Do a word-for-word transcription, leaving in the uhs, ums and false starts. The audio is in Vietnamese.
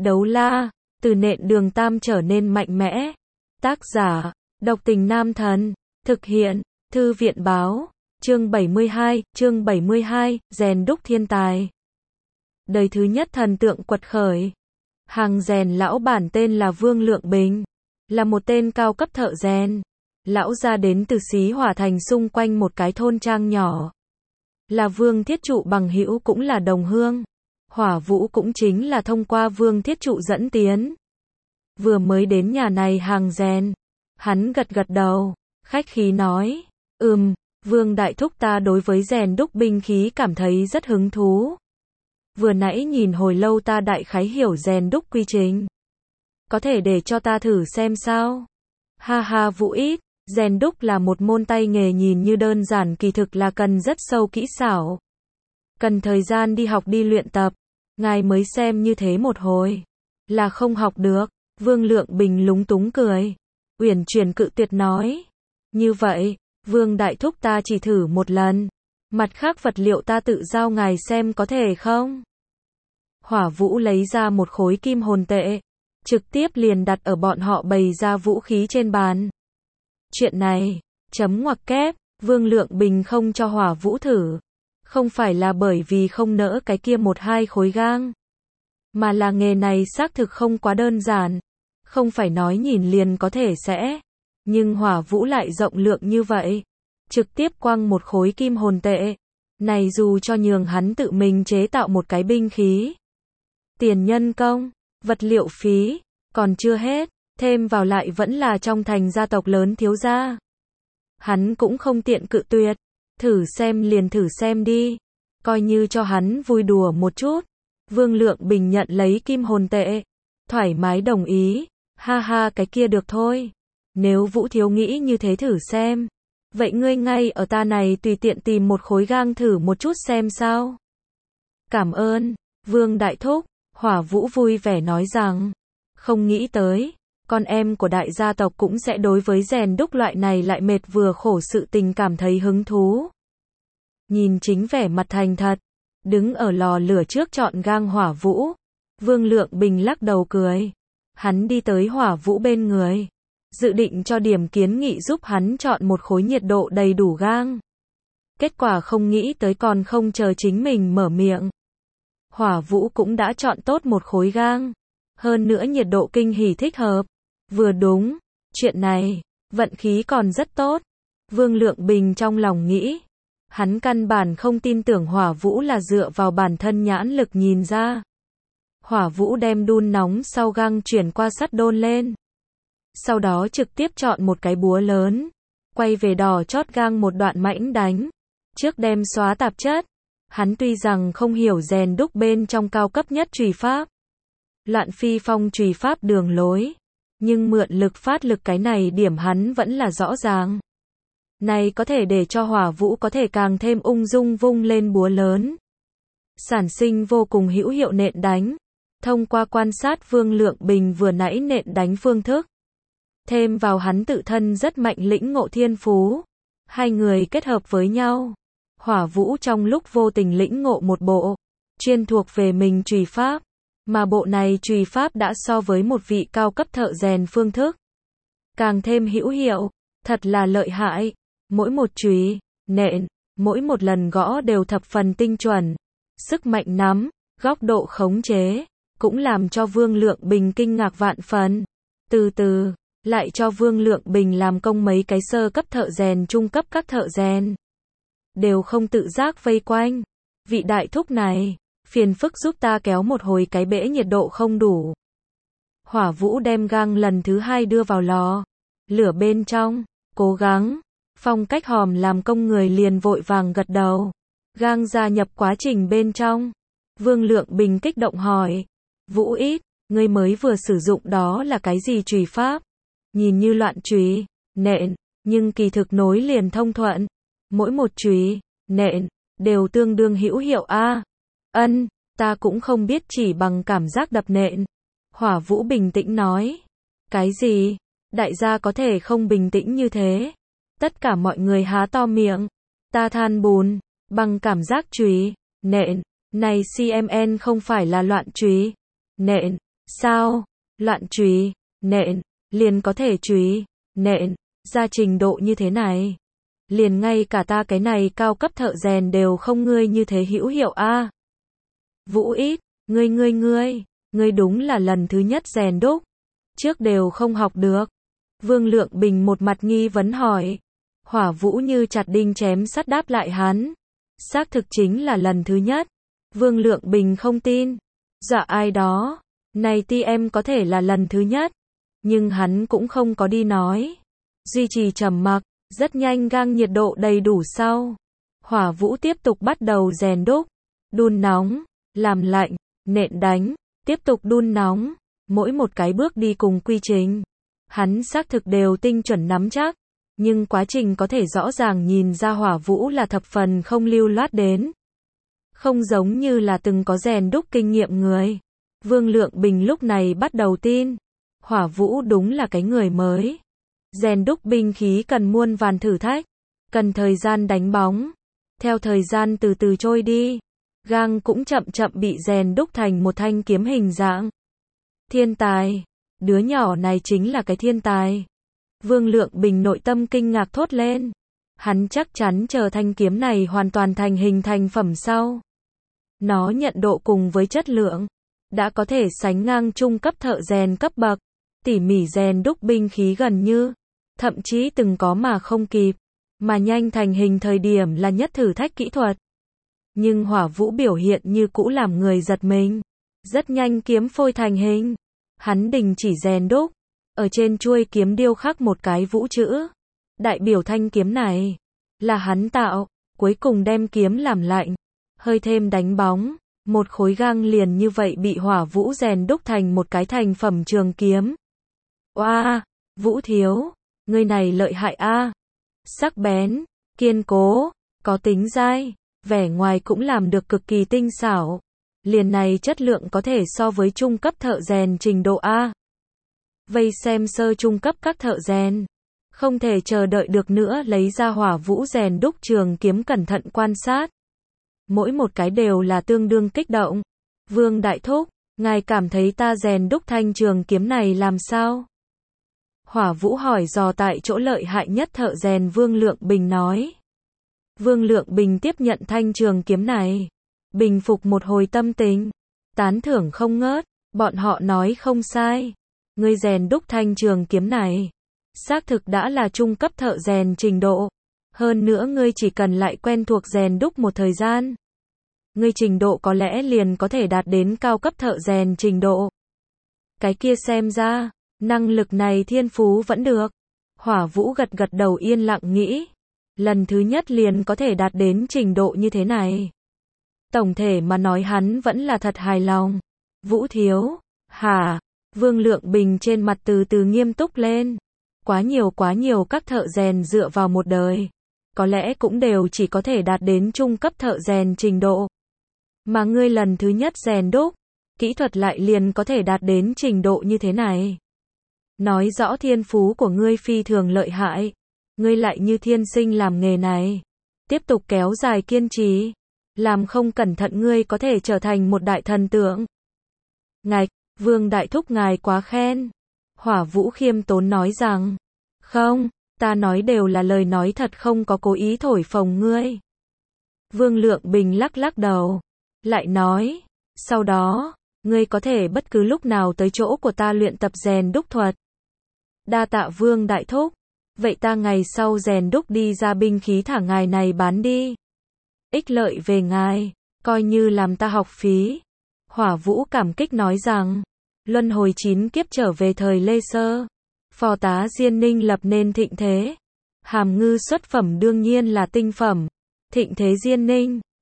Đấu la, từ nện đường tam trở nên mạnh mẽ. Tác giả, độc tình nam thần. Thực hiện, thư viện báo. Chương bảy mươi hai, chương bảy mươi hai, rèn đúc thiên tài. Đời thứ nhất thần tượng quật khởi. Hàng rèn lão bản tên là Vương Lượng Bình, là một tên cao cấp thợ rèn. Lão gia đến từ Xí Hỏa Thành xung quanh một cái thôn trang nhỏ. Là Vương Thiết Trụ bằng hữu cũng là đồng hương. Hỏa Vũ cũng chính là thông qua Vương Thiết Trụ dẫn tiến. Vừa mới đến nhà này hàng rèn, hắn gật gật đầu, khách khí nói, ừm, Vương Đại Thúc ta đối với rèn đúc binh khí cảm thấy rất hứng thú. Vừa nãy nhìn hồi lâu ta đại khái hiểu rèn đúc quy trình. Có thể để cho ta thử xem sao? Ha ha Vũ ít, rèn đúc là một môn tay nghề nhìn như đơn giản kỳ thực là cần rất sâu kỹ xảo. Cần thời gian đi học đi luyện tập, ngài mới xem như thế một hồi. Là không học được, Vương Lượng Bình lúng túng cười. Uyển chuyển cự tuyệt nói. Như vậy, Vương Đại Thúc ta chỉ thử một lần. Mặt khác vật liệu ta tự giao ngài xem có thể không? Hỏa Vũ lấy ra một khối kim hồn tệ, trực tiếp liền đặt ở bọn họ bày ra vũ khí trên bàn. Chuyện này, chấm ngoặc kép, Vương Lượng Bình không cho Hỏa Vũ thử. Không phải là bởi vì không nỡ cái kia một hai khối gang, mà là nghề này xác thực không quá đơn giản. Không phải nói nhìn liền có thể sẽ. Nhưng Hỏa Vũ lại rộng lượng như vậy. Trực tiếp quăng một khối kim hồn tệ. Này dù cho nhường hắn tự mình chế tạo một cái binh khí. Tiền nhân công, vật liệu phí, còn chưa hết, thêm vào lại vẫn là trong thành gia tộc lớn thiếu gia. Hắn cũng không tiện cự tuyệt, thử xem liền thử xem đi, coi như cho hắn vui đùa một chút. Vương Lượng Bình nhận lấy kim hồn tệ, thoải mái đồng ý, ha ha cái kia được thôi. Nếu Vũ thiếu nghĩ như thế thử xem, vậy ngươi ngay ở ta này tùy tiện tìm một khối gang thử một chút xem sao. Cảm ơn, Vương Đại Thúc. Hỏa Vũ vui vẻ nói rằng, không nghĩ tới, con em của đại gia tộc cũng sẽ đối với rèn đúc loại này lại mệt vừa khổ sự tình cảm thấy hứng thú. Nhìn chính vẻ mặt thành thật, đứng ở lò lửa trước chọn gang Hỏa Vũ, Vương Lượng Bình lắc đầu cười. Hắn đi tới Hỏa Vũ bên người, dự định cho điểm kiến nghị giúp hắn chọn một khối nhiệt độ đầy đủ gang. Kết quả không nghĩ tới còn không chờ chính mình mở miệng. Hỏa Vũ cũng đã chọn tốt một khối gang. Hơn nữa nhiệt độ kinh hỉ thích hợp. Vừa đúng, chuyện này, vận khí còn rất tốt. Vương Lượng Bình trong lòng nghĩ. Hắn căn bản không tin tưởng Hỏa Vũ là dựa vào bản thân nhãn lực nhìn ra. Hỏa Vũ đem đun nóng sau gang chuyển qua sắt đôn lên. Sau đó trực tiếp chọn một cái búa lớn. Quay về đỏ chót gang một đoạn mãnh đánh. Trước đem xóa tạp chất. Hắn tuy rằng không hiểu rèn đúc bên trong cao cấp nhất chùy pháp. Loạn phi phong chùy pháp đường lối. Nhưng mượn lực phát lực cái này điểm hắn vẫn là rõ ràng. Này có thể để cho Hỏa Vũ có thể càng thêm ung dung vung lên búa lớn. Sản sinh vô cùng hữu hiệu nện đánh. Thông qua quan sát Vương Lượng Bình vừa nãy nện đánh phương thức. Thêm vào hắn tự thân rất mạnh lĩnh ngộ thiên phú. Hai người kết hợp với nhau. Hỏa Vũ trong lúc vô tình lĩnh ngộ một bộ, chuyên thuộc về mình chùy pháp. Mà bộ này chùy pháp đã so với một vị cao cấp thợ rèn phương thức. Càng thêm hữu hiệu, thật là lợi hại. Mỗi một chùy, nện, mỗi một lần gõ đều thập phần tinh chuẩn. Sức mạnh nắm, góc độ khống chế, cũng làm cho Vương Lượng Bình kinh ngạc vạn phần. Từ từ, lại cho Vương Lượng Bình làm công mấy cái sơ cấp thợ rèn trung cấp các thợ rèn. Đều không tự giác vây quanh. Vị đại thúc này, phiền phức giúp ta kéo một hồi cái bể nhiệt độ không đủ. Hỏa Vũ đem gang lần thứ hai đưa vào lò. Lửa bên trong, cố gắng. Phong cách hòm làm công người liền vội vàng gật đầu. Gang gia nhập quá trình bên trong. Vương Lượng Bình kích động hỏi. Vũ ít, ngươi mới vừa sử dụng đó là cái gì chùy pháp? Nhìn như loạn chùy, nện, nhưng kỳ thực nối liền thông thuận. Mỗi một chùy, nện, đều tương đương hữu hiệu a. À, ân, ta cũng không biết chỉ bằng cảm giác đập nện. Hỏa Vũ bình tĩnh nói. Cái gì? Đại gia có thể không bình tĩnh như thế. Tất cả mọi người há to miệng. Ta than bùn, bằng cảm giác chùy, nện. Này xê em en không phải là loạn chùy, nện. Sao? Loạn chùy, nện, liền có thể chùy, nện, ra trình độ như thế này. Liền ngay cả ta cái này cao cấp thợ rèn đều không ngươi như thế hữu hiệu a. Vũ ít, ngươi ngươi ngươi, ngươi đúng là lần thứ nhất rèn đúc. Trước đều không học được. Vương Lượng Bình một mặt nghi vấn hỏi. Hỏa Vũ như chặt đinh chém sắt đáp lại hắn. Xác thực chính là lần thứ nhất. Vương Lượng Bình không tin. Dạ ai đó. Này ti em có thể là lần thứ nhất. Nhưng hắn cũng không có đi nói. Duy trì trầm mặc. Rất nhanh gang nhiệt độ đầy đủ sau. Hỏa Vũ tiếp tục bắt đầu rèn đúc. Đun nóng. Làm lạnh. Nện đánh. Tiếp tục đun nóng. Mỗi một cái bước đi cùng quy trình. Hắn xác thực đều tinh chuẩn nắm chắc. Nhưng quá trình có thể rõ ràng nhìn ra Hỏa Vũ là thập phần không lưu loát đến. Không giống như là từng có rèn đúc kinh nghiệm người. Vương Lượng Bình lúc này bắt đầu tin. Hỏa Vũ đúng là cái người mới. Rèn đúc binh khí cần muôn vàn thử thách. Cần thời gian đánh bóng. Theo thời gian từ từ trôi đi. Gang cũng chậm chậm bị rèn đúc thành một thanh kiếm hình dạng. Thiên tài. Đứa nhỏ này chính là cái thiên tài. Vương Lượng Bình nội tâm kinh ngạc thốt lên. Hắn chắc chắn chờ thanh kiếm này hoàn toàn thành hình thành phẩm sau. Nó nhận độ cùng với chất lượng. Đã có thể sánh ngang trung cấp thợ rèn cấp bậc. Tỉ mỉ rèn đúc binh khí gần như. Thậm chí từng có mà không kịp. Mà nhanh thành hình thời điểm là nhất thử thách kỹ thuật. Nhưng Hỏa Vũ biểu hiện như cũ làm người giật mình. Rất nhanh kiếm phôi thành hình. Hắn đình chỉ rèn đúc. Ở trên chuôi kiếm điêu khắc một cái vũ chữ. Đại biểu thanh kiếm này. Là hắn tạo. Cuối cùng đem kiếm làm lạnh. Hơi thêm đánh bóng. Một khối gang liền như vậy bị Hỏa Vũ rèn đúc thành một cái thành phẩm trường kiếm. Oa, wow, Vũ thiếu. Người này lợi hại a. Sắc bén. Kiên cố. Có tính dai. Vẻ ngoài cũng làm được cực kỳ tinh xảo. Liền này chất lượng có thể so với trung cấp thợ rèn trình độ A. Vây xem sơ trung cấp các thợ rèn. Không thể chờ đợi được nữa lấy ra Hỏa Vũ rèn đúc trường kiếm cẩn thận quan sát. Mỗi một cái đều là tương đương kích động. Vương Đại Thúc, ngài cảm thấy ta rèn đúc thanh trường kiếm này làm sao? Hỏa Vũ hỏi dò tại chỗ lợi hại nhất thợ rèn Vương Lượng Bình nói. Vương Lượng Bình tiếp nhận thanh trường kiếm này. Bình phục một hồi tâm tình. Tán thưởng không ngớt. Bọn họ nói không sai. Ngươi rèn đúc thanh trường kiếm này. Xác thực đã là trung cấp thợ rèn trình độ. Hơn nữa ngươi chỉ cần lại quen thuộc rèn đúc một thời gian. Ngươi trình độ có lẽ liền có thể đạt đến cao cấp thợ rèn trình độ. Cái kia xem ra, năng lực này thiên phú vẫn được. Hỏa Vũ gật gật đầu yên lặng nghĩ. Lần thứ nhất liền có thể đạt đến trình độ như thế này. Tổng thể mà nói hắn vẫn là thật hài lòng. Vũ thiếu, hả? Vương Lượng Bình trên mặt từ từ nghiêm túc lên. Quá nhiều quá nhiều các thợ rèn dựa vào một đời. Có lẽ cũng đều chỉ có thể đạt đến trung cấp thợ rèn trình độ. Mà ngươi lần thứ nhất rèn đúc, kỹ thuật lại liền có thể đạt đến trình độ như thế này. Nói rõ thiên phú của ngươi phi thường lợi hại. Ngươi lại như thiên sinh làm nghề này. Tiếp tục kéo dài kiên trì. Làm không cẩn thận ngươi có thể trở thành một đại thần tượng. Ngạch, Vương Đại Thúc ngài quá khen. Hỏa Vũ khiêm tốn nói rằng. Không, ta nói đều là lời nói thật không có cố ý thổi phồng ngươi. Vương Lượng Bình lắc lắc đầu. Lại nói. Sau đó, ngươi có thể bất cứ lúc nào tới chỗ của ta luyện tập rèn đúc thuật. Đa tạ Vương Đại Thúc. Vậy ta ngày sau rèn đúc đi ra binh khí thả ngài này bán đi. Ích lợi về ngài, coi như làm ta học phí. Hỏa Vũ cảm kích nói rằng, luân hồi chín kiếp trở về thời Lê Sơ. Phò tá Diên Ninh lập nên thịnh thế. Hàm ngư xuất phẩm đương nhiên là tinh phẩm. Thịnh thế Diên Ninh,